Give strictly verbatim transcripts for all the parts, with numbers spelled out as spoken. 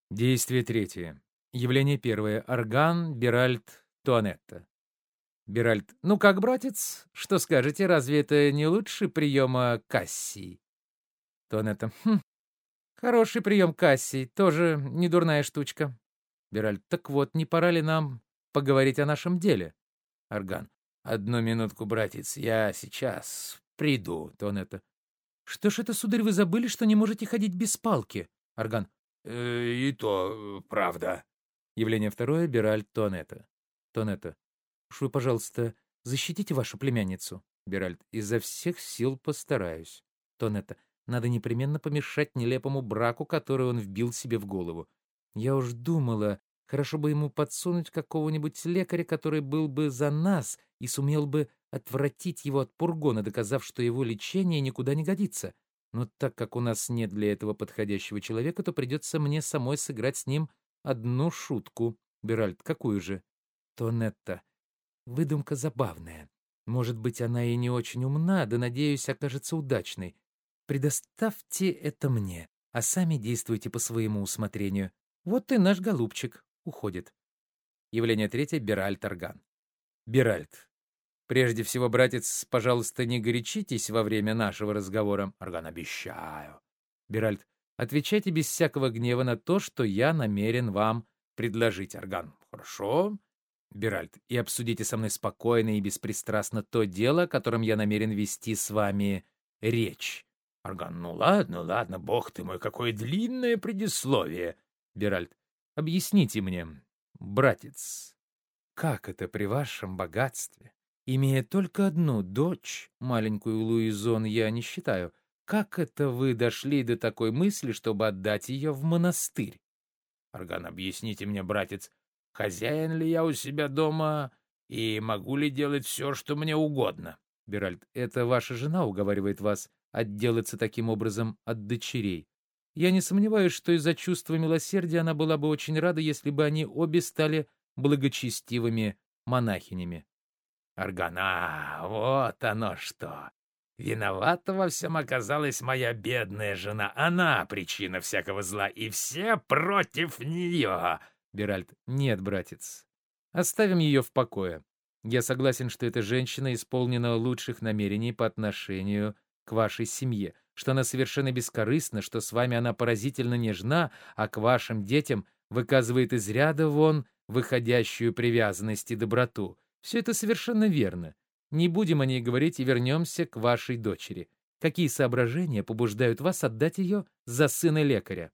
Действие третье. Явление первое. Орган, Беральд, Туанетта. Беральд. Ну как, братец, что скажете, разве это не лучше приема Кассии? Туанетта. Хм, хороший прием Кассии, тоже недурная штучка. Беральд. Так вот, не пора ли нам поговорить о нашем деле? Орган. Одну минутку, братец, я сейчас приду. Туанетта. Что ж это, сударь, вы забыли, что не можете ходить без палки? Орган. «Э, и то э, правда. Явление второе. Беральд, Туанетта. Туанетта. Уж вы, пожалуйста, защитите вашу племянницу. Беральд. Изо всех сил постараюсь. Туанетта. Надо непременно помешать нелепому браку, который он вбил себе в голову. Я уж думала, хорошо бы ему подсунуть какого-нибудь лекаря, который был бы за нас и сумел бы отвратить его от пургона, доказав, что его лечение никуда не годится. Но так как у нас нет для этого подходящего человека, то придется мне самой сыграть с ним одну шутку. Беральд. Какую же? Туанетта. Выдумка забавная. Может быть, она и не очень умна, да, надеюсь, окажется удачной. Предоставьте это мне, а сами действуйте по своему усмотрению. Вот и наш голубчик уходит. Явление третье. Беральд, Орган. Беральд. Прежде всего, братец, пожалуйста, не горячитесь во время нашего разговора. Орган. Обещаю. Беральд. Отвечайте без всякого гнева на то, что я намерен вам предложить. Орган. Хорошо. Беральд. И обсудите со мной спокойно и беспристрастно то дело, о котором я намерен вести с вами речь. Орган. Ну ладно, ладно, бог ты мой, какое длинное предисловие. Беральд. Объясните мне, братец, как это при вашем богатстве, имея только одну дочь, маленькую Луизон я не считаю, как это вы дошли до такой мысли, чтобы отдать ее в монастырь? Орган. Объясните мне, братец, хозяин ли я у себя дома и могу ли делать все, что мне угодно? Беральд. Это ваша жена уговаривает вас отделаться таким образом от дочерей. Я не сомневаюсь, что из-за чувства милосердия она была бы очень рада, если бы они обе стали благочестивыми монахинями. Орган. А, вот оно что! Виновата во всем оказалась моя бедная жена. Она причина всякого зла, и все против нее. Беральд. Нет, братец. Оставим ее в покое. Я согласен, что эта женщина исполнена лучших намерений по отношению к вашей семье, что она совершенно бескорыстна, что с вами она поразительно нежна, а к вашим детям выказывает из ряда вон выходящую привязанность и доброту. Все это совершенно верно. Не будем о ней говорить и вернемся к вашей дочери. Какие соображения побуждают вас отдать ее за сына лекаря?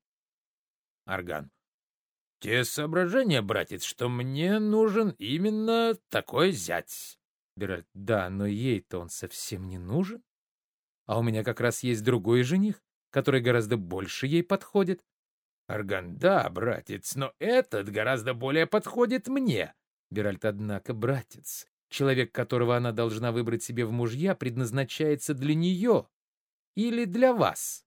Орган. Те соображения, братец, что мне нужен именно такой зять. Беральд. Да, но ей-то он совсем не нужен. А у меня как раз есть другой жених, который гораздо больше ей подходит. Орган. Да, братец, но этот гораздо более подходит мне. Беральд. Однако, братец, человек, которого она должна выбрать себе в мужья, предназначается для нее или для вас?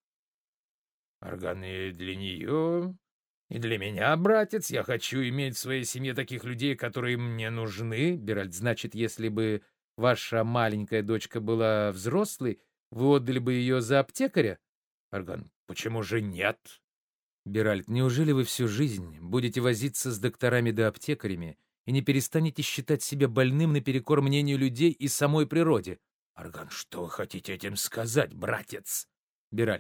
Орган. И для нее, и для меня, братец. Я хочу иметь в своей семье таких людей, которые мне нужны. Беральд. Значит, если бы ваша маленькая дочка была взрослой, вы отдали бы ее за аптекаря? Орган. Почему же нет? Беральд. Неужели вы всю жизнь будете возиться с докторами да аптекарями и не перестанете считать себя больным наперекор мнению людей и самой природе? Орган. Что вы хотите этим сказать, братец? Беральд.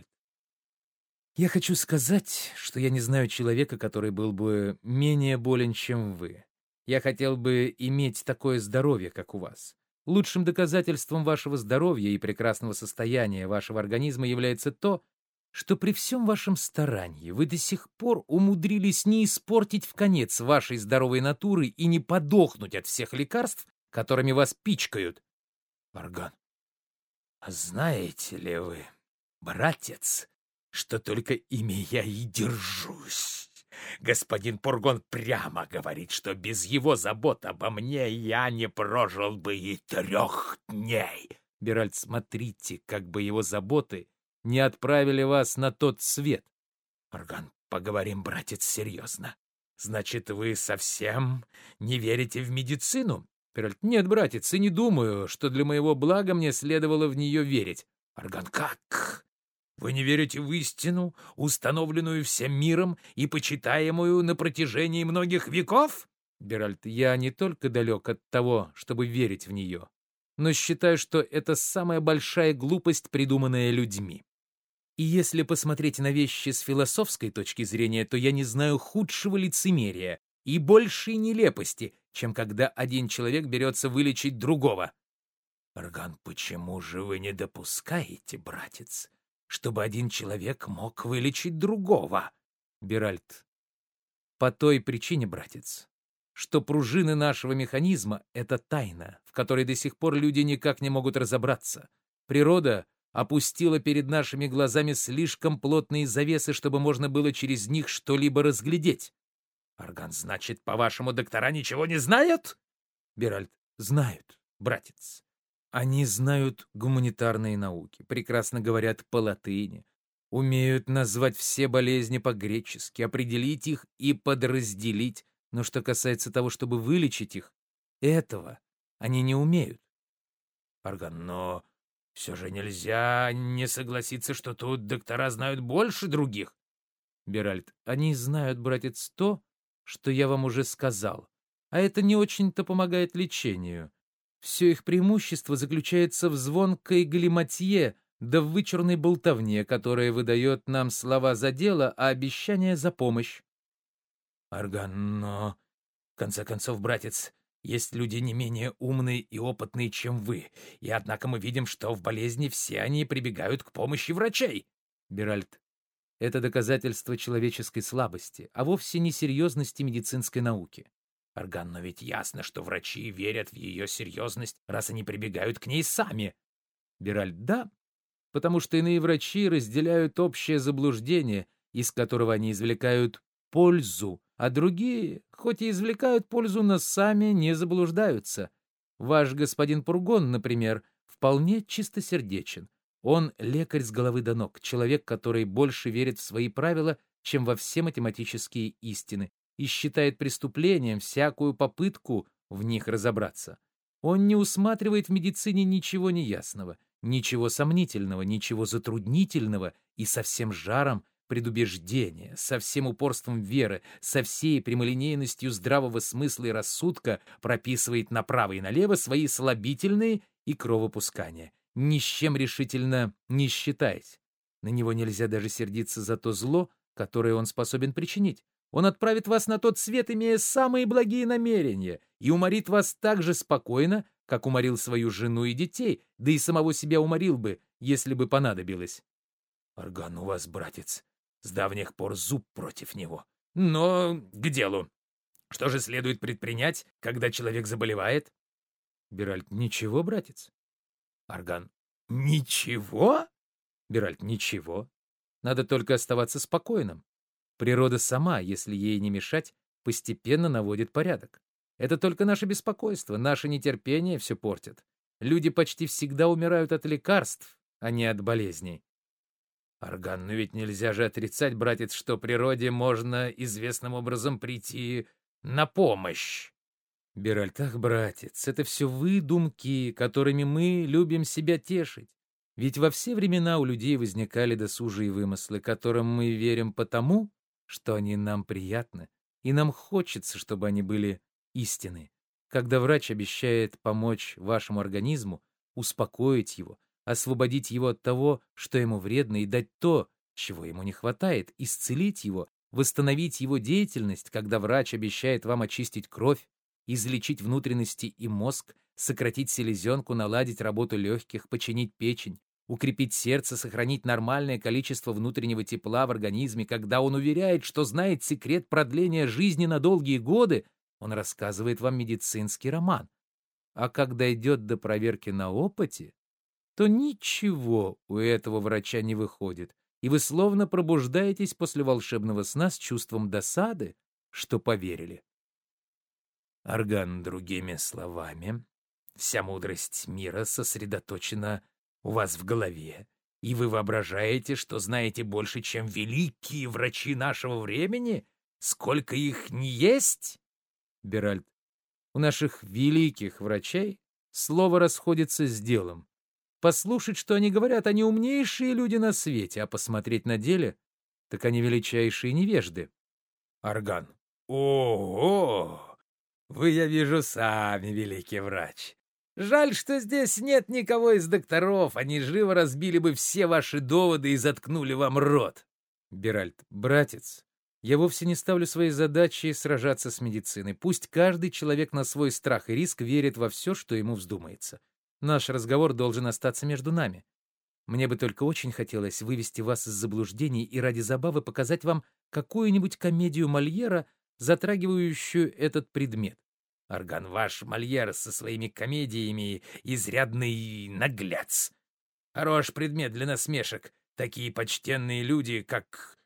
Я хочу сказать, что я не знаю человека, который был бы менее болен, чем вы. Я хотел бы иметь такое здоровье, как у вас. Лучшим доказательством вашего здоровья и прекрасного состояния вашего организма является то, что при всем вашем старании вы до сих пор умудрились не испортить вконец вашей здоровой натуры и не подохнуть от всех лекарств, которыми вас пичкают. Орган. А знаете ли вы, братец, что только ими я и держусь? Господин Пургон прямо говорит, что без его забот обо мне я не прожил бы и трех дней. Беральд. Смотрите, как бы его заботы не отправили вас на тот свет. Орган. Поговорим, братец, серьезно. Значит, вы совсем не верите в медицину? Беральд. Нет, братец, и не думаю, что для моего блага мне следовало в нее верить. Орган. Как? Вы не верите в истину, установленную всем миром и почитаемую на протяжении многих веков? Беральд, я не только далек от того, чтобы верить в нее, но считаю, что это самая большая глупость, придуманная людьми. И если посмотреть на вещи с философской точки зрения, то я не знаю худшего лицемерия и большей нелепости, чем когда один человек берется вылечить другого. Арган, почему же вы не допускаете, братец, чтобы один человек мог вылечить другого? Беральд, по той причине, братец, что пружины нашего механизма — это тайна, в которой до сих пор люди никак не могут разобраться. Природа опустила перед нашими глазами слишком плотные завесы, чтобы можно было через них что-либо разглядеть. Арган, значит, по-вашему, доктора ничего не знают? Беральд, знают, братец. Они знают гуманитарные науки, прекрасно говорят по-латыни, умеют назвать все болезни по-гречески, определить их и подразделить, но что касается того, чтобы вылечить их, этого они не умеют. Арган, но все же нельзя не согласиться, что тут доктора знают больше других. Беральд, они знают, братец, то, что я вам уже сказал, а это не очень-то помогает лечению. Все их преимущество заключается в звонкой галиматье, да в вычурной болтовне, которая выдает нам слова за дело, а обещания за помощь. Арган, но, в конце концов, братец, есть люди не менее умные и опытные, чем вы, и однако мы видим, что в болезни все они прибегают к помощи врачей. Беральд, это доказательство человеческой слабости, а вовсе не серьезности медицинской науки. Арган, но ведь ясно, что врачи верят в ее серьезность, раз они прибегают к ней сами. Беральд, да, потому что иные врачи разделяют общее заблуждение, из которого они извлекают пользу, а другие, хоть и извлекают пользу, но сами не заблуждаются. Ваш господин Пургон, например, вполне чистосердечен. Он лекарь с головы до ног, человек, который больше верит в свои правила, чем во все математические истины, и считает преступлением всякую попытку в них разобраться. Он не усматривает в медицине ничего неясного, ничего сомнительного, ничего затруднительного и со всем жаром предубеждения, со всем упорством веры, со всей прямолинейностью здравого смысла и рассудка прописывает направо и налево свои слабительные и кровопускания, ни с чем решительно не считаясь. На него нельзя даже сердиться за то зло, которое он способен причинить. Он отправит вас на тот свет, имея самые благие намерения, и уморит вас так же спокойно, как уморил свою жену и детей, да и самого себя уморил бы, если бы понадобилось. Арган, у вас, братец, с давних пор зуб против него. Но к делу. Что же следует предпринять, когда человек заболевает? Беральд, ничего, братец. Арган, ничего? Беральд, ничего. Надо только оставаться спокойным. Природа сама, если ей не мешать, постепенно наводит порядок. Это только наше беспокойство, наше нетерпение все портит. Люди почти всегда умирают от лекарств, а не от болезней. Арган, ну ведь нельзя же отрицать, братец, что природе можно известным образом прийти на помощь. Беральд, ах, братец, это все выдумки, которыми мы любим себя тешить. Ведь во все времена у людей возникали досужие вымыслы, которым мы верим потому, что они нам приятны, и нам хочется, чтобы они были истины. Когда врач обещает помочь вашему организму, успокоить его, освободить его от того, что ему вредно, и дать то, чего ему не хватает, исцелить его, восстановить его деятельность, когда врач обещает вам очистить кровь, излечить внутренности и мозг, сократить селезенку, наладить работу легких, починить печень, укрепить сердце, сохранить нормальное количество внутреннего тепла в организме, когда он уверяет, что знает секрет продления жизни на долгие годы, он рассказывает вам медицинский роман. А когда идет до проверки на опыте, то ничего у этого врача не выходит, и вы словно пробуждаетесь после волшебного сна с чувством досады, что поверили. Арган, другими словами, вся мудрость мира сосредоточена у вас в голове, и вы воображаете, что знаете больше, чем великие врачи нашего времени? Сколько их не есть? Беральд, у наших великих врачей слово расходится с делом. Послушать, что они говорят, они умнейшие люди на свете, а посмотреть на деле, так они величайшие невежды. Орган. Ого! Вы, я вижу, сами великий врач. Жаль, что здесь нет никого из докторов, они живо разбили бы все ваши доводы и заткнули вам рот. Беральд. Братец, я вовсе не ставлю своей задачей сражаться с медициной. Пусть каждый человек на свой страх и риск верит во все, что ему вздумается. Наш разговор должен остаться между нами. Мне бы только очень хотелось вывести вас из заблуждений и ради забавы показать вам какую-нибудь комедию Мольера, затрагивающую этот предмет. Орган, ваш Мольер со своими комедиями изрядный наглец. Хорош предмет для насмешек. Такие почтенные люди, как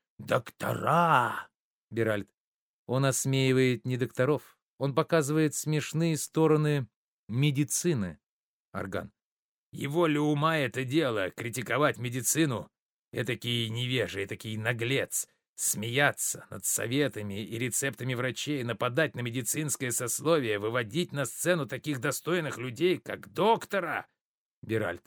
доктора. Беральд. Он осмеивает не докторов. Он показывает смешные стороны медицины. Орган. Его ли ума это дело, критиковать медицину? Этакий невежа, этакий наглец. Смеяться над советами и рецептами врачей, нападать на медицинское сословие, выводить на сцену таких достойных людей, как доктора. Беральд.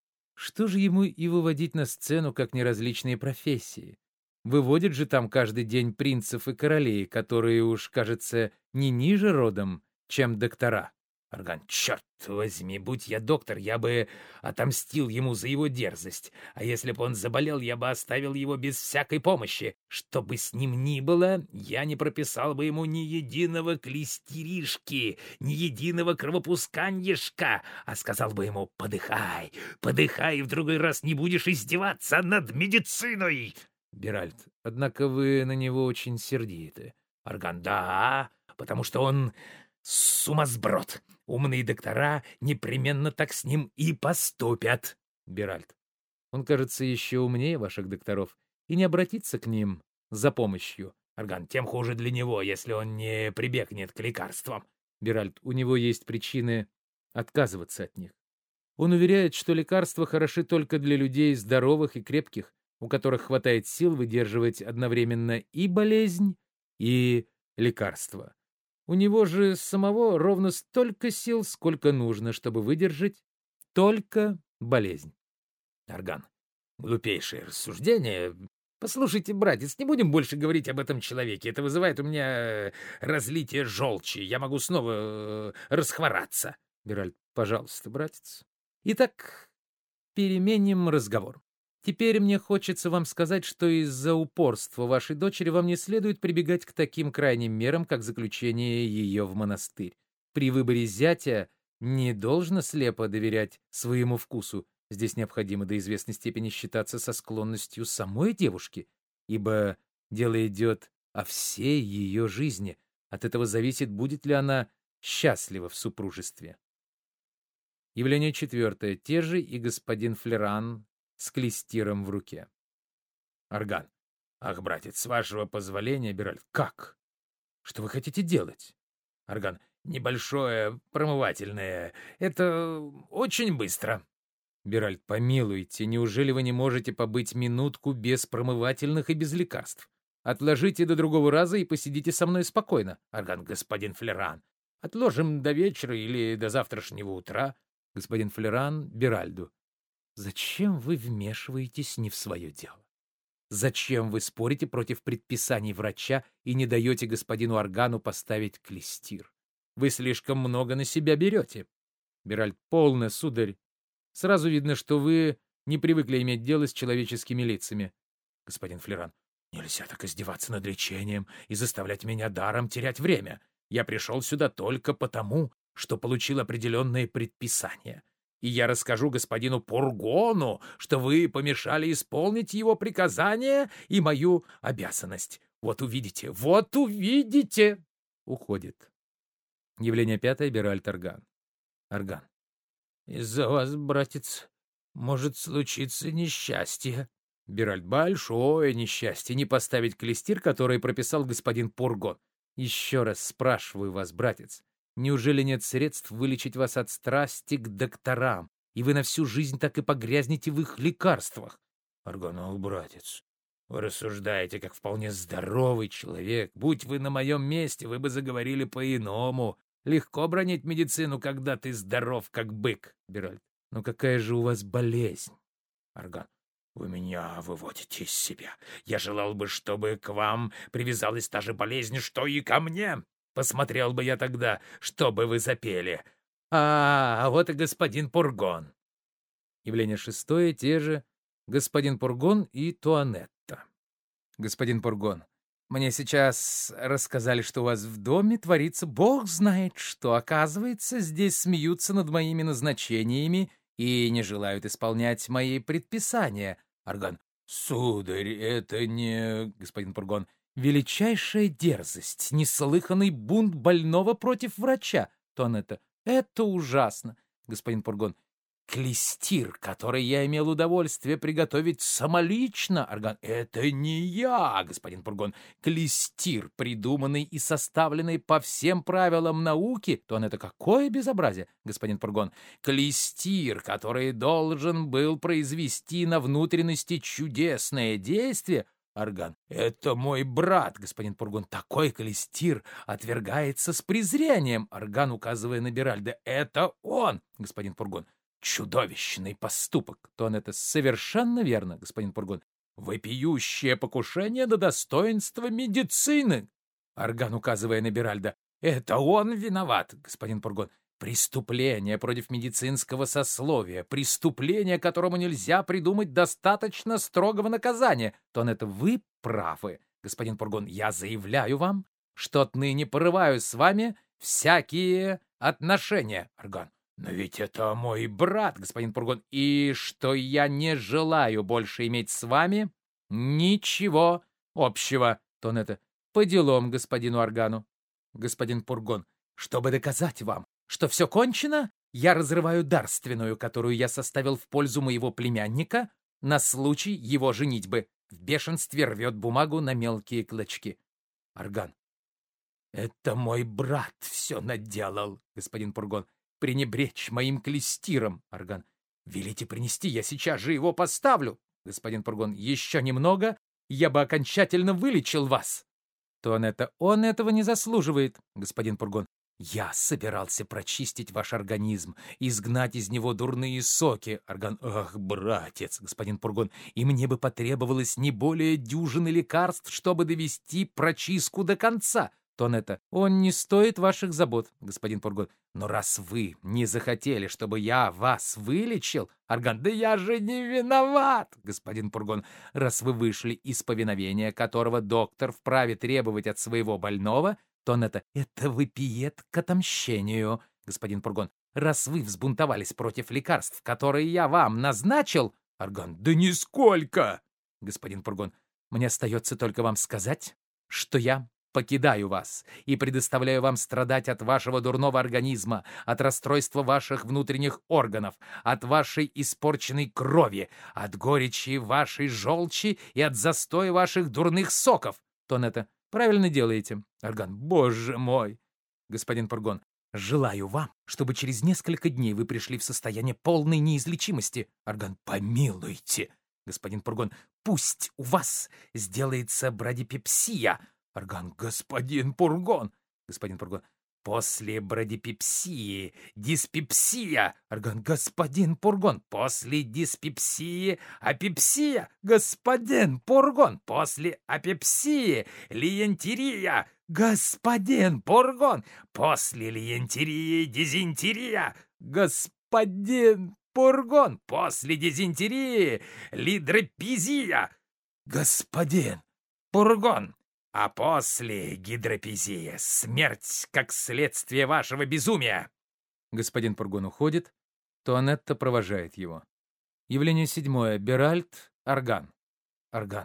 Что же ему и выводить на сцену, как неразличные профессии? Выводят же там каждый день принцев и королей, которые уж, кажется, не ниже родом, чем доктора. Орган, черт возьми, будь я доктор, я бы отомстил ему за его дерзость. А если бы он заболел, я бы оставил его без всякой помощи. Что бы с ним ни было, я не прописал бы ему ни единого клистеришки, ни единого кровопусканьишка, а сказал бы ему: подыхай, подыхай, и в другой раз не будешь издеваться над медициной. Беральд, однако вы на него очень сердиты. Орган, да, потому что он сумасброд. Умные доктора непременно так с ним и поступят. Беральд. Он, кажется, еще умнее ваших докторов и не обратится к ним за помощью. Орган, тем хуже для него, если он не прибегнет к лекарствам. Беральд. У него есть причины отказываться от них. Он уверяет, что лекарства хороши только для людей здоровых и крепких, у которых хватает сил выдерживать одновременно и болезнь, и лекарство. У него же самого ровно столько сил, сколько нужно, чтобы выдержать только болезнь. Орган. Глупейшее рассуждение. Послушайте, братец, не будем больше говорить об этом человеке. Это вызывает у меня разлитие желчи. Я могу снова э, расхвораться. Беральд. Пожалуйста, братец. Итак, переменим разговор. Теперь мне хочется вам сказать, что из-за упорства вашей дочери вам не следует прибегать к таким крайним мерам, как заключение ее в монастырь. При выборе зятя не должно слепо доверять своему вкусу. Здесь необходимо до известной степени считаться со склонностью самой девушки, ибо дело идет о всей ее жизни. От этого зависит, будет ли она счастлива в супружестве. Явление четвертое. Те же и господин Флеран с клестиром в руке. Орган. Ах, братец, с вашего позволения, Беральд. Как? Что вы хотите делать? Орган. Небольшое промывательное. Это очень быстро. Беральд, помилуйте, неужели вы не можете побыть минутку без промывательных и без лекарств? Отложите до другого раза и посидите со мной спокойно. Орган. Господин Флеран. Отложим до вечера или до завтрашнего утра. Господин Флеран Беральду. Зачем вы вмешиваетесь не в свое дело? Зачем вы спорите против предписаний врача и не даете господину Органу поставить клестир? Вы слишком много на себя берете. Беральд. Полно, сударь. Сразу видно, что вы не привыкли иметь дело с человеческими лицами. Господин Флеран. Нельзя так издеваться над лечением и заставлять меня даром терять время. Я пришел сюда только потому, что получил определенные предписания. И я расскажу господину Пургону, что вы помешали исполнить его приказание и мою обязанность. Вот увидите, вот увидите!» Уходит. Явление пятое. Беральд Орган. Орган. «Из-за вас, братец, может случиться несчастье». Беральд. Большое несчастье не поставить клестир, который прописал господин Пургон. Еще раз спрашиваю вас, братец, неужели нет средств вылечить вас от страсти к докторам, и вы на всю жизнь так и погрязнете в их лекарствах? Орган, братец, вы рассуждаете, как вполне здоровый человек. Будь вы на моем месте, вы бы заговорили по-иному. Легко бронить медицину, когда ты здоров, как бык. Беральд. Ну какая же у вас болезнь? Орган. Вы меня выводите из себя. Я желал бы, чтобы к вам привязалась та же болезнь, что и ко мне. Посмотрел бы я тогда, что бы вы запели. А, а вот и господин Пургон. Явление шестое, те же господин Пургон и Туанетта. Господин Пургон, мне сейчас рассказали, что у вас в доме творится бог знает что. Оказывается, здесь смеются над моими назначениями и не желают исполнять мои предписания. Орган. Сударь, это не... Господин Пургон. Величайшая дерзость, неслыханный бунт больного против врача. Туанетта. Это ужасно. Господин Пургон. Клестир, который я имел удовольствие приготовить самолично. Орган. Это не я, господин Пургон. Клестир, придуманный и составленный по всем правилам науки. То он это какое безобразие, господин Пургон. Клестир, который должен был произвести на внутренности чудесное действие. Орган. Это мой брат, господин Пургон. Такой клестир отвергается с презрением. Орган, указывая на Беральда. Это он, господин Пургон. Чудовищный поступок. То он это совершенно верно, господин Пургон. Вопиющее покушение на достоинство медицины. Орган, указывая на Беральда. Это он виноват, господин Пургон. Преступление против медицинского сословия, преступление, которому нельзя придумать достаточно строгого наказания. То он это вы правы, господин Пургон. Я заявляю вам, что отныне порываю с вами всякие отношения. Орган. Но ведь это мой брат, господин Пургон, и что я не желаю больше иметь с вами ничего общего. То он это по делам господину Органу. Господин Пургон, чтобы доказать вам, что все кончено, я разрываю дарственную, которую я составил в пользу моего племянника на случай его женитьбы. В бешенстве рвет бумагу на мелкие клочки. Орган. Это мой брат все наделал, господин Пургон. Пренебречь моим клестиром. Орган. Велите принести, я сейчас же его поставлю. Господин Пургон. Еще немного, я бы окончательно вылечил вас. То он это, он этого не заслуживает, господин Пургон. Я собирался прочистить ваш организм, изгнать из него дурные соки. Орган. Ах, братец, господин Пургон, и мне бы потребовалось не более дюжины лекарств, чтобы довести прочистку до конца. То он это, он не стоит ваших забот, господин Пургон. Но раз вы не захотели, чтобы я вас вылечил, Орган, да я же не виноват, господин Пургон. Раз вы вышли из повиновения, которого доктор вправе требовать от своего больного, то он это, это выпиет к отомщению, господин Пургон. Раз вы взбунтовались против лекарств, которые я вам назначил, Орган, да нисколько, господин Пургон. Мне остается только вам сказать, что я покидаю вас и предоставляю вам страдать от вашего дурного организма, от расстройства ваших внутренних органов, от вашей испорченной крови, от горечи вашей желчи и от застоя ваших дурных соков. То он это, правильно делаете. Орган. Боже мой. Господин Пургон. Желаю вам, чтобы через несколько дней вы пришли в состояние полной неизлечимости. Орган. Помилуйте. Господин Пургон. Пусть у вас сделается брадипепсия. Орган. Господин Пургон. Господин Пургон. После брадипепсии диспепсия. Орган. Господин Пургон. После диспепсии апепсия. Господин Пургон. После апепсии лиентерия. Господин Пургон. После лиентерии дизентерия. Господин Пургон. После дизентерии лидропизия. Господин Пургон. А после гидропизии смерть как следствие вашего безумия. Господин Пургон уходит, Туанетта провожает его. Явление седьмое. Беральд, Орган. Орган.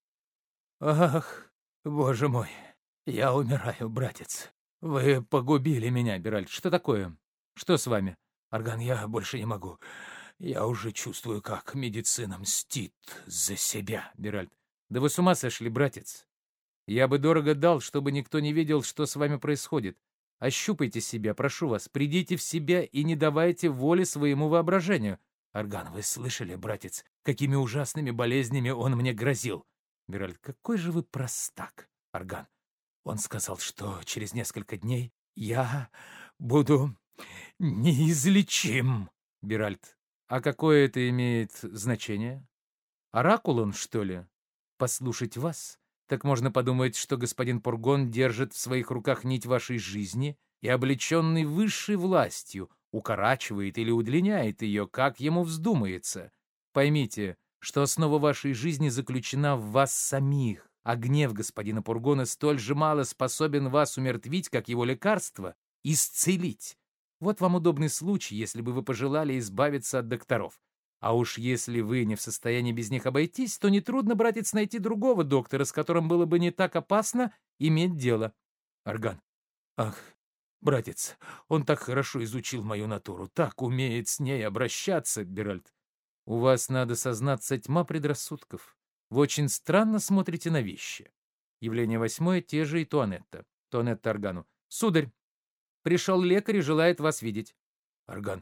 Ах, боже мой, я умираю, братец. Вы погубили меня, Беральд. Что такое? Что с вами? Орган, я больше не могу. Я уже чувствую, как медицина мстит за себя, Беральд. Да вы с ума сошли, братец. Я бы дорого дал, чтобы никто не видел, что с вами происходит. Ощупайте себя, прошу вас, придите в себя и не давайте воли своему воображению. Орган, вы слышали, братец, какими ужасными болезнями он мне грозил? Беральд, какой же вы простак, Орган. Он сказал, что через несколько дней я буду неизлечим. Беральд, А какое это имеет значение? Оракул он, что ли? Послушать вас, так можно подумать, что господин Пургон держит в своих руках нить вашей жизни и, облеченный высшей властью, укорачивает или удлиняет ее, как ему вздумается. Поймите, что основа вашей жизни заключена в вас самих, а гнев господина Пургона столь же мало способен вас умертвить, как его лекарство исцелить. Вот вам удобный случай, если бы вы пожелали избавиться от докторов. А уж если вы не в состоянии без них обойтись, то нетрудно, братец, найти другого доктора, с которым было бы не так опасно иметь дело. Орган. Ах, братец, он так хорошо изучил мою натуру, так умеет с ней обращаться, Беральд. У вас, надо сознаться, тьма предрассудков. Вы очень странно смотрите на вещи. Явление восьмое, те же и Туанетта. Туанетта Органу. Сударь, пришел лекарь и желает вас видеть. Орган.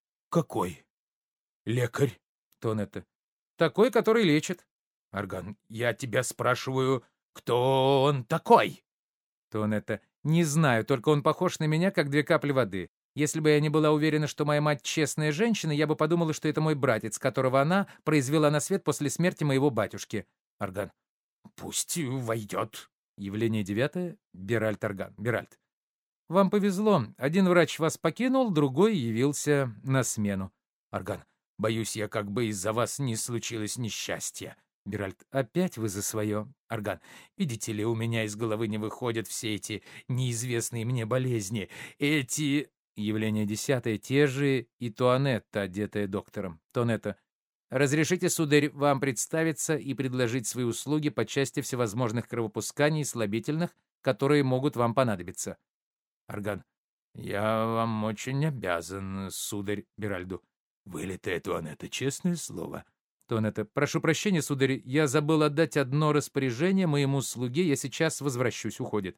Какой лекарь? Туанетта. Такой, который лечит. Орган. Я тебя спрашиваю, кто он такой? Туанетта. Не знаю, только он похож на меня, как две капли воды. Если бы я не была уверена, что моя мать честная женщина, я бы подумала, что это мой братец, которого она произвела на свет после смерти моего батюшки. Орган. Пусть войдет. Явление девятое. Беральд Орган. Беральд. Вам повезло. Один врач вас покинул, другой явился на смену. Орган. Боюсь я, как бы из-за вас не случилось несчастья. Беральд. Опять вы за свое. Орган. Видите ли, у меня из головы не выходят все эти неизвестные мне болезни. Эти... Явление десятое, те же и Туанетта, одетая доктором. Туанетта. Разрешите, сударь, вам представиться и предложить свои услуги по части всевозможных кровопусканий слабительных, которые могут вам понадобиться. Орган. Я вам очень обязан, сударь. Беральду. Вылитая Туанетта, честное слово. Туанетта. Прошу прощения, сударь, я забыл отдать одно распоряжение моему слуге, я сейчас возвращусь, уходит.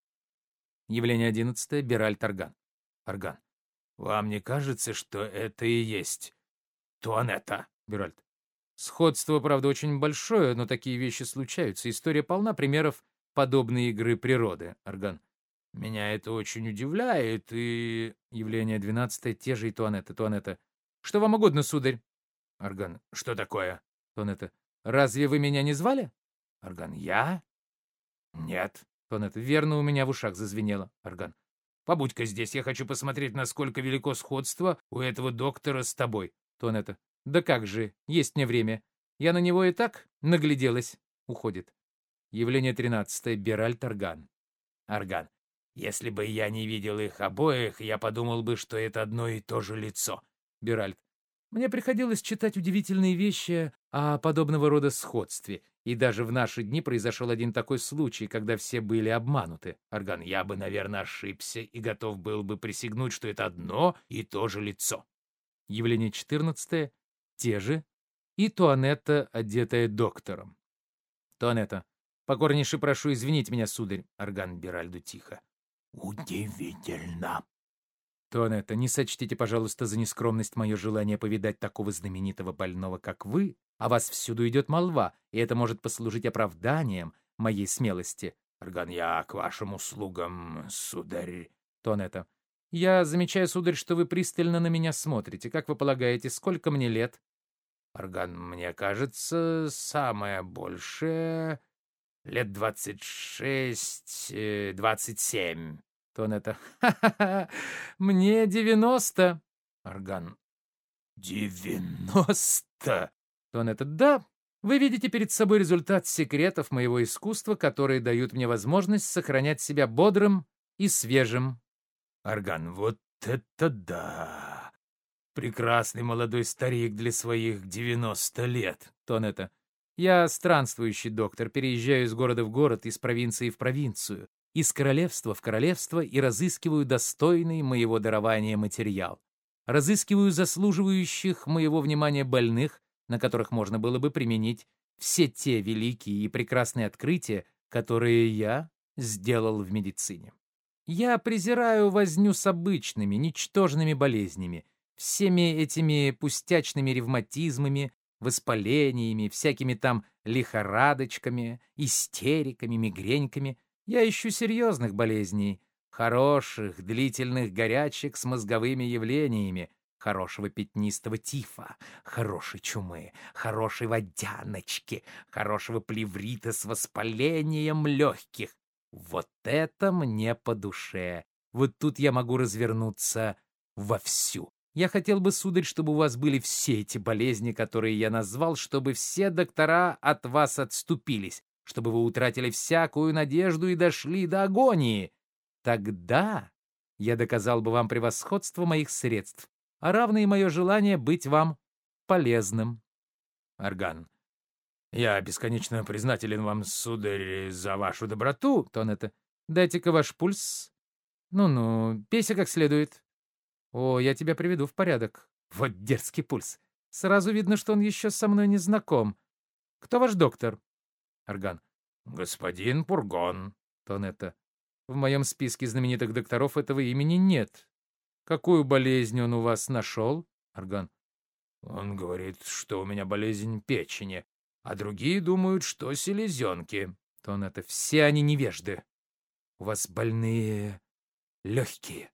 Явление одиннадцатое, Беральд Орган. Орган. Вам не кажется, что это и есть Туанетта? Беральд. Сходство, правда, очень большое, но такие вещи случаются. История полна примеров подобной игры природы. Орган. Меня это очень удивляет, и... Явление двенадцатое, те же и Туанетта. Туанетта. Что вам угодно, сударь? Орган. Что такое? Туанетта. Разве вы меня не звали? Орган. Я? Нет. Туанетта. Верно, у меня в ушах зазвенело. Орган. Побудь-ка здесь, я хочу посмотреть, насколько велико сходство у этого доктора с тобой. Туанетта. Да как же, есть мне время. Я на него и так нагляделась. Уходит. Явление тринадцатое, Беральд Орган. Орган. Если бы я не видел их обоих, я подумал бы, что это одно и то же лицо. Беральд. Мне приходилось читать удивительные вещи о подобного рода сходстве. И даже в наши дни произошел один такой случай, когда все были обмануты. Орган. Я бы, наверное, ошибся и готов был бы присягнуть, что это одно и то же лицо. Явление четырнадцатое. Те же. И Туанетта, одетая доктором. Туанетта. Покорнейше прошу извинить меня, сударь. Орган. Беральду тихо. Удивительно. Туанетта. Не сочтите, пожалуйста, за нескромность мое желание повидать такого знаменитого больного, как вы. О вас всюду идет молва, и это может послужить оправданием моей смелости. Орган. Я к вашим услугам, сударь. Туанетта. Я замечаю, сударь, что вы пристально на меня смотрите. Как вы полагаете, сколько мне лет? Орган. Мне кажется, самое большее... Лет двадцать шесть, двадцать семь. Туанетта. Ха-ха-ха, мне девяносто. Орган. Девяносто? Туанетта. Да, вы видите перед собой результат секретов моего искусства, которые дают мне возможность сохранять себя бодрым и свежим. Орган. Вот это да! Прекрасный молодой старик для своих девяноста лет. Туанетта. Я странствующий доктор, переезжаю из города в город, из провинции в провинцию, из королевства в королевство и разыскиваю достойный моего дарования материал. Разыскиваю заслуживающих моего внимания больных, на которых можно было бы применить все те великие и прекрасные открытия, которые я сделал в медицине. Я презираю возню с обычными, ничтожными болезнями, всеми этими пустячными ревматизмами, воспалениями, всякими там лихорадочками, истериками, мигреньками. Я ищу серьезных болезней, хороших, длительных горячек с мозговыми явлениями, хорошего пятнистого тифа, хорошей чумы, хорошей водяночки, хорошего плеврита с воспалением легких. Вот это мне по душе. Вот тут я могу развернуться вовсю. Я хотел бы, сударь, чтобы у вас были все эти болезни, которые я назвал, чтобы все доктора от вас отступились, чтобы вы утратили всякую надежду и дошли до агонии. Тогда я доказал бы вам превосходство моих средств, а равно и мое желание быть вам полезным. Орган. Я бесконечно признателен вам, сударь, за вашу доброту. Тонетта. Дайте-ка ваш пульс. Ну-ну, пейся как следует. О, я тебя приведу в порядок. Вот дерзкий пульс. Сразу видно, что он еще со мной не знаком. Кто ваш доктор? Орган. Господин Пургон. Тонетта. В моем списке знаменитых докторов этого имени нет. Какую болезнь он у вас нашел? Орган. Он говорит, что у меня болезнь печени, а другие думают, что селезенки. Тонетта. Все они невежды. У вас больные легкие.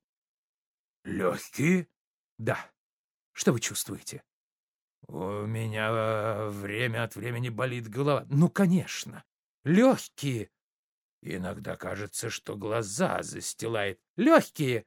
Легкие? Да. Что вы чувствуете? У меня время от времени болит голова. Ну, конечно. Легкие. Иногда кажется, что глаза застилает. Легкие.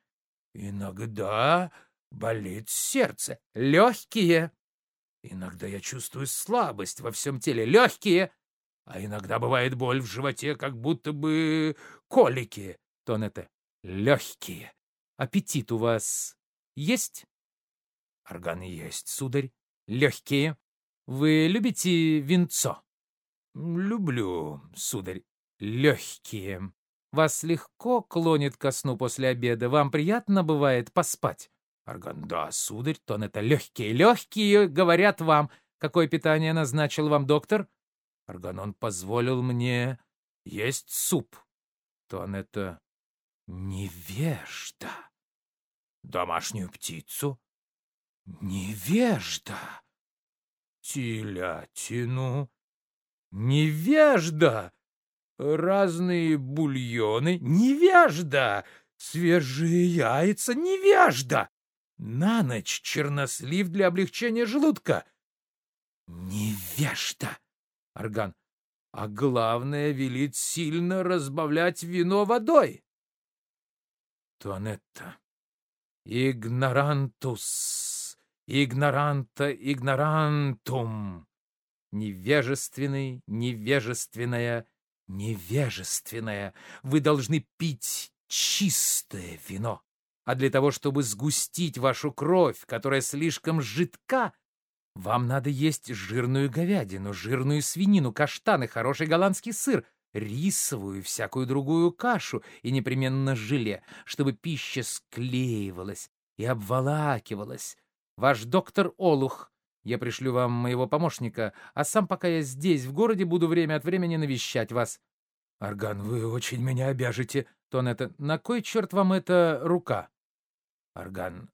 Иногда болит сердце. Легкие. Иногда я чувствую слабость во всем теле. Легкие. А иногда бывает боль в животе, как будто бы колики. Тонетта. Легкие. Аппетит у вас есть? Орган есть, сударь. Легкие. Вы любите винцо? Люблю, сударь. Легкие. Вас легко клонит ко сну после обеда? Вам приятно бывает поспать? Орган. Да, сударь. Тонетта. Легкие. Легкие, говорят вам. Какое питание назначил вам доктор? Орган. Он позволил мне есть суп. Тонетта. Невежда. Домашнюю птицу. Невежда. Телятину. Невежда. Разные бульоны. Невежда. Свежие яйца. Невежда. На ночь чернослив для облегчения желудка. Невежда. Орган. А главное, велит сильно разбавлять вино водой. Тонетта. Игнорантус. Игноранта игнорантум. Невежественный, невежественная, невежественная. Вы должны пить чистое вино. А для того, чтобы сгустить вашу кровь, которая слишком жидка, вам надо есть жирную говядину, жирную свинину, каштаны, хороший голландский сыр, рисовую, всякую другую кашу и непременно желе, чтобы пища склеивалась и обволакивалась. Ваш доктор Олух. Я пришлю вам моего помощника, а сам, пока я здесь, в городе, буду время от времени навещать вас. Орган, вы очень меня обяжете. Тонетта. На кой черт вам эта рука? Орган.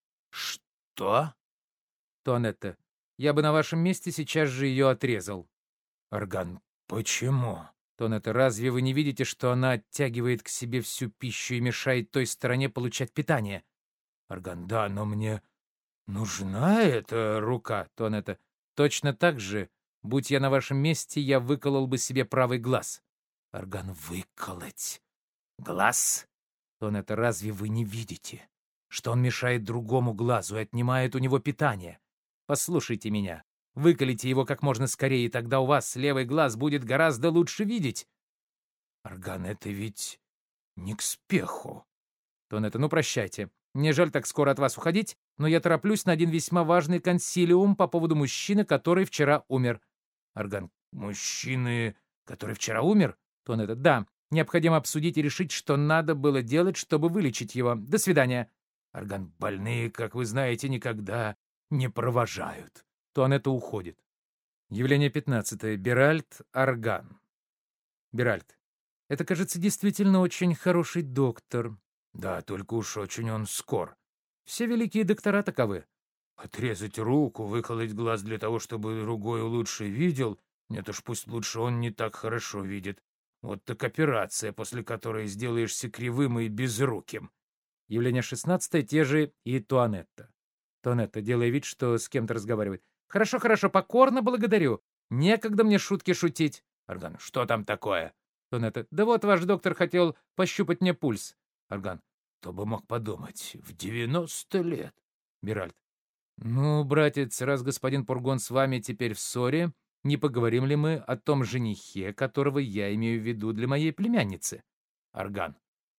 Что? Тонетта. Я бы на вашем месте сейчас же ее отрезал. Орган. Почему? Тонетта. Разве вы не видите, что она оттягивает к себе всю пищу и мешает той стороне получать питание? Орган. Да, но мне нужна эта рука. Тонетта. Точно так же, будь я на вашем месте, я выколол бы себе правый глаз. Орган. Выколоть глаз? Тонетта. Разве вы не видите, что он мешает другому глазу и отнимает у него питание? Послушайте меня. Выколите его как можно скорее, и тогда у вас левый глаз будет гораздо лучше видеть. Орган, это ведь не к спеху. Тонетта. Ну, прощайте. Мне жаль так скоро от вас уходить, но я тороплюсь на один весьма важный консилиум по поводу мужчины, который вчера умер. Орган. Мужчины, который вчера умер? Тонетта. Да. Необходимо обсудить и решить, что надо было делать, чтобы вылечить его. До свидания. Орган. Больные, как вы знаете, никогда не провожают. Тонетта уходит. Явление пятнадцатое. Беральд Арган. Беральд. Это, кажется, действительно очень хороший доктор. Да, только уж очень он скор. Все великие доктора таковы. Отрезать руку, выколоть глаз для того, чтобы другой лучше видел? Нет уж, пусть лучше он не так хорошо видит. Вот так операция, после которой сделаешься кривым и безруким. Явление шестнадцатое. Те же и Туанетта. Туанетта, делая вид, что с кем-то разговаривает. Хорошо, хорошо, покорно благодарю. Некогда мне шутки шутить. Орган, что там такое? Туанетта, да вот ваш доктор хотел пощупать мне пульс. Орган, кто бы мог подумать, в девяносто лет. Беральд, ну, братец, раз господин Пургон с вами теперь в ссоре, не поговорим ли мы о том женихе, которого я имею в виду для моей племянницы? Орган,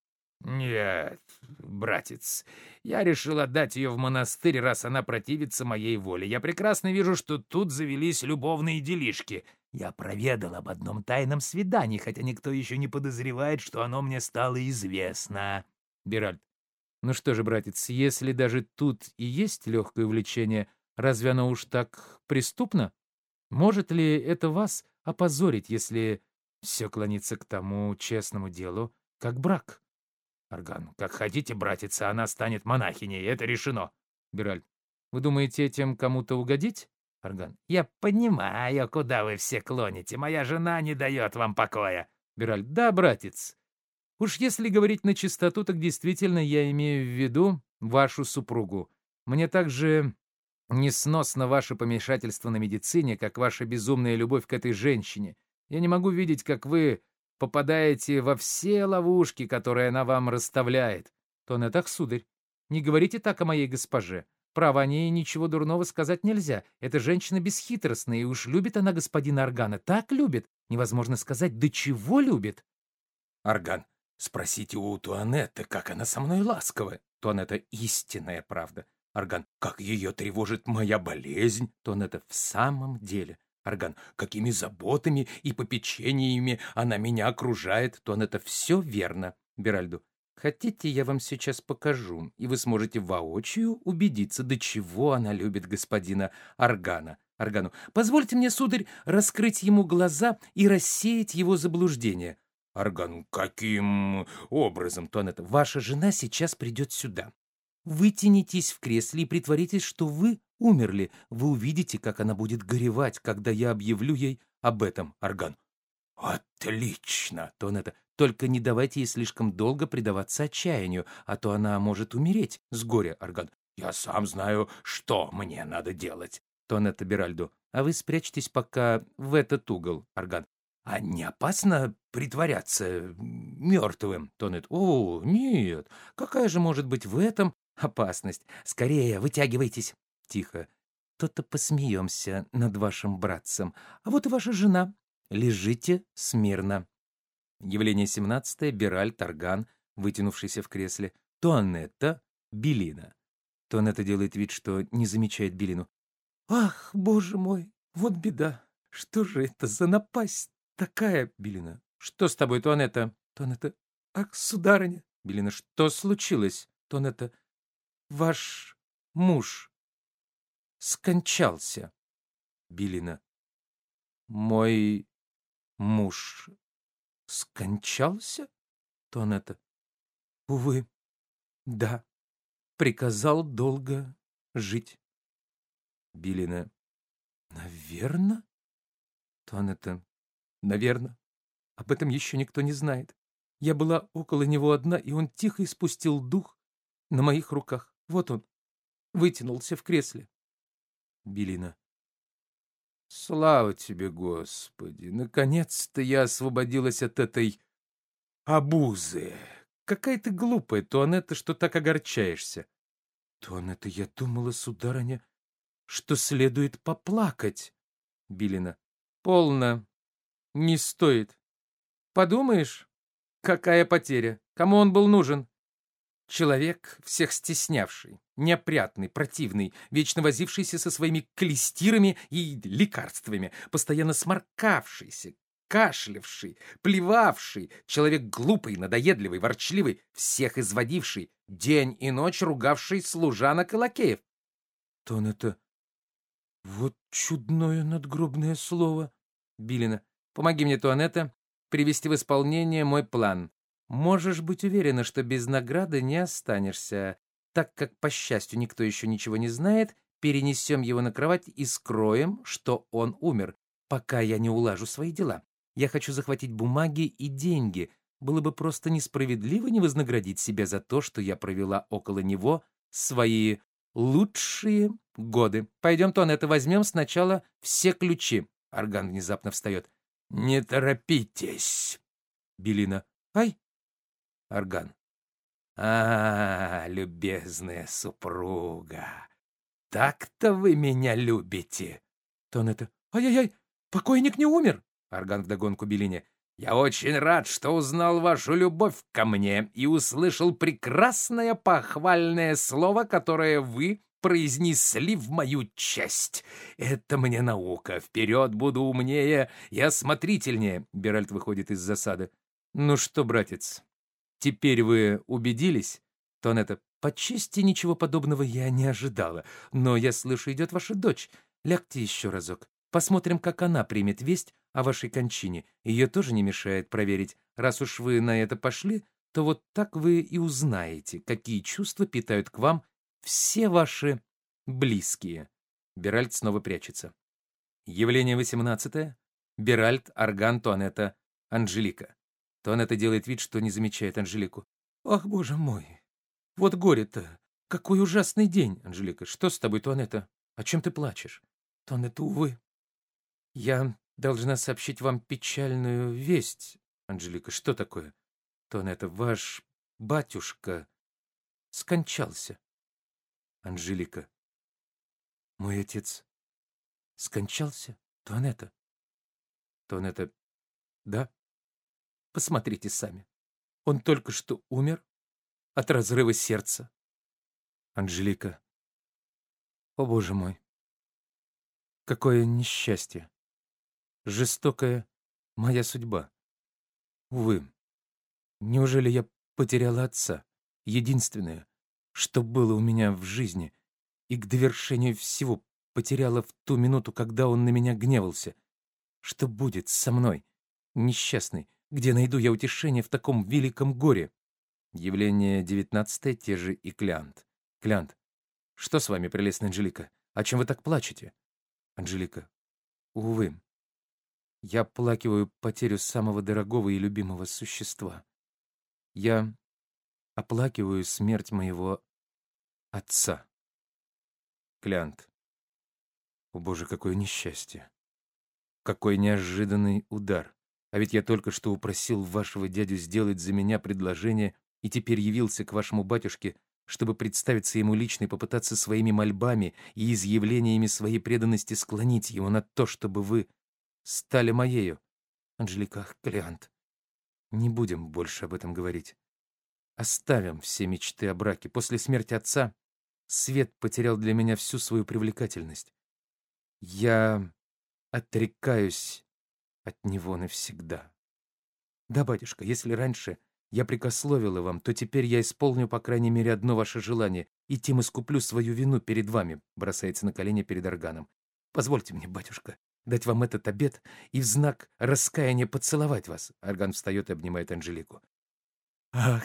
нет, братец, я решил отдать ее в монастырь, раз она противится моей воле. Я прекрасно вижу, что тут завелись любовные делишки. Я проведал об одном тайном свидании, хотя никто еще не подозревает, что оно мне стало известно. Беральд, ну что же, братец, если даже тут и есть легкое увлечение, разве оно уж так преступно? Может ли это вас опозорить, если все клонится к тому честному делу, как брак? Орган, как хотите, братец, она станет монахиней, это решено. Беральд, вы думаете этим кому-то угодить? Орган, я понимаю, куда вы все клоните. Моя жена не дает вам покоя. Беральд, да, братец. Уж если говорить на чистоту, так действительно я имею в виду вашу супругу. Мне также несносно ваше помешательство на медицине, как ваша безумная любовь к этой женщине. Я не могу видеть, как вы попадаете во все ловушки, которые она вам расставляет. Туанетта, сударь, не говорите так о моей госпоже. Право, о ней ничего дурного сказать нельзя. Эта женщина бесхитростная, и уж любит она господина Органа. Так любит. Невозможно сказать, до чего любит. Орган, спросите у Туанетты, как она со мной ласкова. Туанетта, истинная правда. Орган, как ее тревожит моя болезнь. Туанетта, в самом деле. Орган, какими заботами и попечениями она меня окружает. Туанетта, все верно. Беральду, хотите, я вам сейчас покажу, и вы сможете воочию убедиться, до чего она любит господина Органа. Органу, позвольте мне, сударь, раскрыть ему глаза и рассеять его заблуждение. Орган, каким образом? Туанетта, ваша жена сейчас придет сюда. Вытянитесь в кресле и притворитесь, что вы умерли. Вы увидите, как она будет горевать, когда я объявлю ей об этом. Орган, отлично. Туанетта, только не давайте ей слишком долго предаваться отчаянию, а то она может умереть с горя. Орган, я сам знаю, что мне надо делать. Туанетта Беральду, а вы спрячьтесь пока в этот угол. Орган, а не опасно притворяться мертвым? Туанетта, о, нет, какая же может быть в этом опасность? Скорее, вытягивайтесь. Тихо. То-то посмеемся над вашим братцем. А вот и ваша жена. Лежите смирно. Явление семнадцатое. Беральд, Орган, вытянувшийся в кресле. Туанетта, Белина. Туанетта делает вид, что не замечает Белину. «Ах, боже мой, вот беда! Что же это за напасть такая?» Белина. «Что с тобой, Туанетта?» Туанетта. «Ах, сударыня!» Белина. «Что случилось?» Туанетта. «Ваш муж скончался». Белина. «Мой муж скончался?» Туанетта. «Увы, да, приказал долго жить». Белина. «Наверно?» Туанетта. «Наверно. Об этом еще никто не знает. Я была около него одна, и он тихо испустил дух на моих руках. Вот он, вытянулся в кресле». Белина. «Слава тебе, Господи! Наконец-то я освободилась от этой обузы. Какая ты глупая, Туанетта, что так огорчаешься». Туанетта, я думала, сударыня, что следует поплакать. Белина. «Полно. Не стоит. Подумаешь, какая потеря. Кому он был нужен? Человек, всех стеснявший, неопрятный, противный, вечно возившийся со своими клестирами и лекарствами, постоянно сморкавшийся, кашлявший, плевавший, человек глупый, надоедливый, ворчливый, всех изводивший, день и ночь ругавший служанок и лакеев». Туанетта. «Вот чудное надгробное слово». Белина. «Помоги мне, Туанетта, привести в исполнение мой план. Можешь быть уверена, что без награды не останешься. Так как, по счастью, никто еще ничего не знает, перенесем его на кровать и скроем, что он умер, пока я не улажу свои дела. Я хочу захватить бумаги и деньги. Было бы просто несправедливо не вознаградить себя за то, что я провела около него свои лучшие годы. Пойдем, Туанетта, возьмем сначала все ключи. Орган внезапно встает. Не торопитесь. Белина. Ай. Орган. А, любезная супруга, так-то вы меня любите. Туанетта. Ай-яй-яй, покойник не умер. Орган вдогонку Белине. Я очень рад, что узнал вашу любовь ко мне и услышал прекрасное похвальное слово, которое вы произнесли в мою честь. Это мне наука. Вперед буду умнее и осмотрительнее. Беральт выходит из засады. Ну что, братец, теперь вы убедились? Туанетта. По чести ничего подобного я не ожидала. Но я слышу, идет ваша дочь. Лягте еще разок. Посмотрим, как она примет весть о вашей кончине. Ее тоже не мешает проверить. Раз уж вы на это пошли, то вот так вы и узнаете, какие чувства питают к вам все ваши близкие. Беральт снова прячется. Явление восемнадцатое. Беральт, Орган, Туанетта, Анжелика. Туанетта делает вид, что не замечает Анжелику. Ах, боже мой, вот горе-то. Какой ужасный день. Анжелика. Что с тобой, Туанетта? О чем ты плачешь? Туанетта, увы. Я должна сообщить вам печальную весть. Анжелика. Что такое? Туанетта. Ваш батюшка скончался. Анжелика. Мой отец скончался? Туанетта. Туанетта. Да. Посмотрите сами. Он только что умер от разрыва сердца. Анжелика. О, боже мой. Какое несчастье. Жестокая моя судьба. Увы, неужели я потеряла отца, единственное, что было у меня в жизни, и к довершению всего потеряла в ту минуту, когда он на меня гневался? Что будет со мной, несчастный? Где найду я утешение в таком великом горе? Явление девятнадцатое, те же и Клеант. Клеант. Что с вами, прелестная Анжелика? О чем вы так плачете? Анжелика. Увы, я оплакиваю потерю самого дорогого и любимого существа. Я оплакиваю смерть моего отца. Клеант. О, боже, какое несчастье! Какой неожиданный удар! А ведь я только что упросил вашего дядю сделать за меня предложение и теперь явился к вашему батюшке, чтобы представиться ему лично и попытаться своими мольбами и изъявлениями своей преданности склонить его на то, чтобы вы стали моею. Анжелика. Ах, Клеант, не будем больше об этом говорить. Оставим все мечты о браке. После смерти отца свет потерял для меня всю свою привлекательность. Я отрекаюсь от него навсегда. Да, батюшка, если раньше я прикословила вам, то теперь я исполню, по крайней мере, одно ваше желание, и тем искуплю свою вину перед вами, бросается на колени перед Органом. Позвольте мне, батюшка, дать вам этот обет и в знак раскаяния поцеловать вас. Орган встает и обнимает Анжелику. Ах,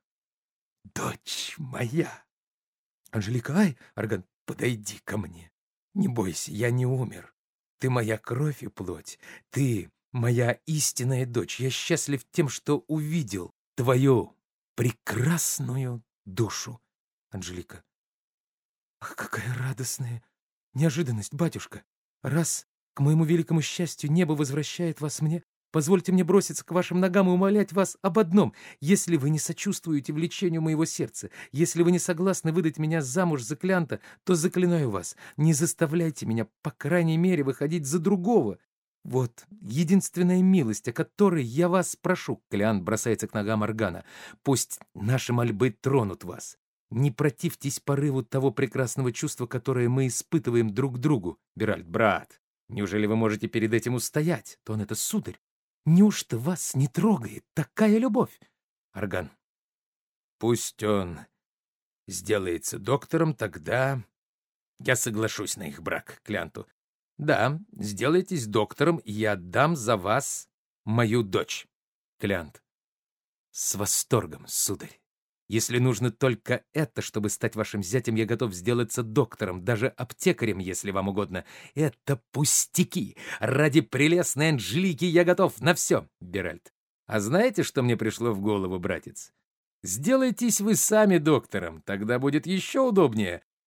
дочь моя! Анжелика, ай, Орган, подойди ко мне. Не бойся, я не умер. Ты моя кровь и плоть. Ты моя истинная дочь. Я счастлив тем, что увидел твою прекрасную душу. Анжелика. Ах, какая радостная неожиданность, батюшка. Раз, к моему великому счастью, небо возвращает вас мне, позвольте мне броситься к вашим ногам и умолять вас об одном. Если вы не сочувствуете влечению моего сердца, если вы не согласны выдать меня замуж за Клеанта, то заклинаю вас, не заставляйте меня, по крайней мере, выходить за другого. Вот единственная милость, о которой я вас прошу. Клеант бросается к ногам Органа. Пусть наши мольбы тронут вас. Не противьтесь порыву того прекрасного чувства, которое мы испытываем друг к другу. Беральт. Брат, неужели вы можете перед этим устоять? То он это, сударь. Неужто вас не трогает такая любовь? Орган. Пусть он сделается доктором, тогда я соглашусь на их брак. Клеанту. Да, сделайтесь доктором, и я отдам за вас мою дочь. Клеант. С восторгом, сударь. Если нужно только это, чтобы стать вашим зятем, я готов сделаться доктором, даже аптекарем, если вам угодно. Это пустяки. Ради прелестной Анжелики я готов на все, Беральт. А знаете, что мне пришло в голову, братец? Сделайтесь вы сами доктором, тогда будет еще удобнее.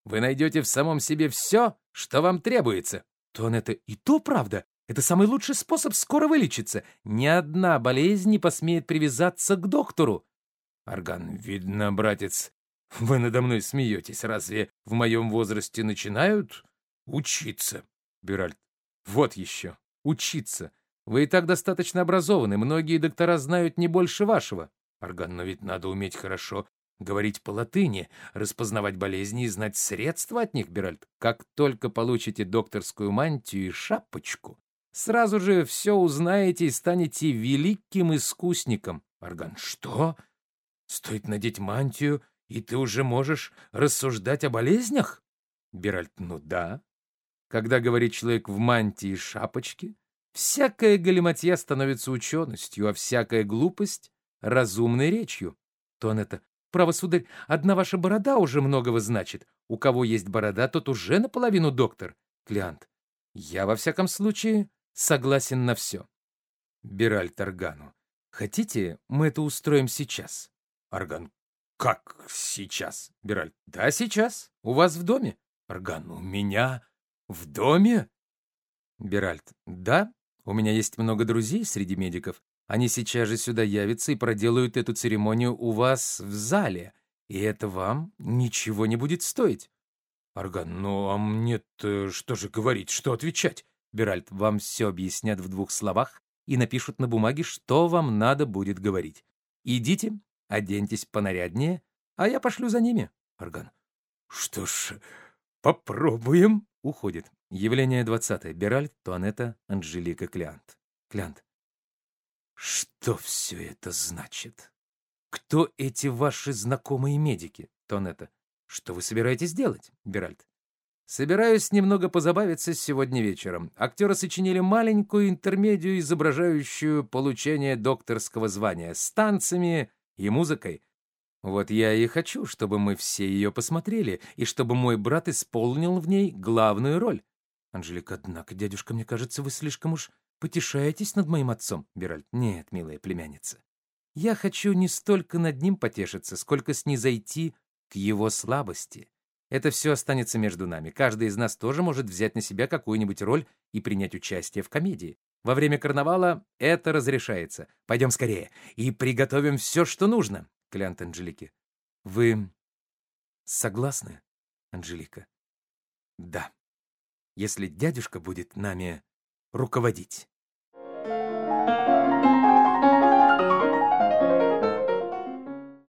вы найдете в самом себе все, что вам требуется. Туанетта, и то правда. Это самый лучший способ скоро вылечиться. Ни одна болезнь не посмеет привязаться к доктору. Орган, видно, братец, вы надо мной смеетесь. Разве в моем возрасте начинают учиться? Биральт, вот еще, учиться. Вы и так достаточно образованы. Многие доктора знают не больше вашего. Орган, но ведь надо уметь хорошо говорить по-латыни, распознавать болезни и знать средства от них, Биральт. Как только получите докторскую мантию и шапочку, сразу же все узнаете и станете великим искусником. Орган, что? Стоит надеть мантию, и ты уже можешь рассуждать о болезнях? Биральт, ну да. Когда говорит человек в мантии и шапочке, всякая галиматья становится ученостью, а всякая глупость — разумной речью. Туанетта, право, сударь, одна ваша борода уже многого значит. У кого есть борода, тот уже наполовину доктор. Клеант, я во всяком случае согласен на все. Биральт Органу, хотите, мы это устроим сейчас? Орган, как сейчас? Биральт, да, сейчас. У вас в доме. Орган, у меня в доме? Биральт, да, у меня есть много друзей среди медиков. Они сейчас же сюда явятся и проделают эту церемонию у вас в зале, и это вам ничего не будет стоить. Орган, ну а мне-то что же говорить, что отвечать? Биральт, вам все объяснят в двух словах и напишут на бумаге, что вам надо будет говорить. Идите, оденьтесь понаряднее, а я пошлю за ними. Орган, что ж, попробуем. Уходит. Явление двадцатое. Биральт, Туанетта, Анжелика, Клеант. Клеант. Что все это значит? Кто эти ваши знакомые медики? Туанетта. Что вы собираетесь делать? Биральт. Собираюсь немного позабавиться сегодня вечером. Актеры сочинили маленькую интермедию, изображающую получение докторского звания с танцами и музыкой. Вот я и хочу, чтобы мы все ее посмотрели, и чтобы мой брат исполнил в ней главную роль. Анжелика, однако, дядюшка, мне кажется, вы слишком уж потешаетесь над моим отцом. Биральт, нет, милая племянница. Я хочу не столько над ним потешиться, сколько снизойти к его слабости. Это все останется между нами. Каждый из нас тоже может взять на себя какую-нибудь роль и принять участие в комедии. Во время карнавала это разрешается. Пойдем скорее и приготовим все, что нужно. Клеант Анжелики. Вы согласны, Анжелика? Да. Если дядюшка будет нами руководить.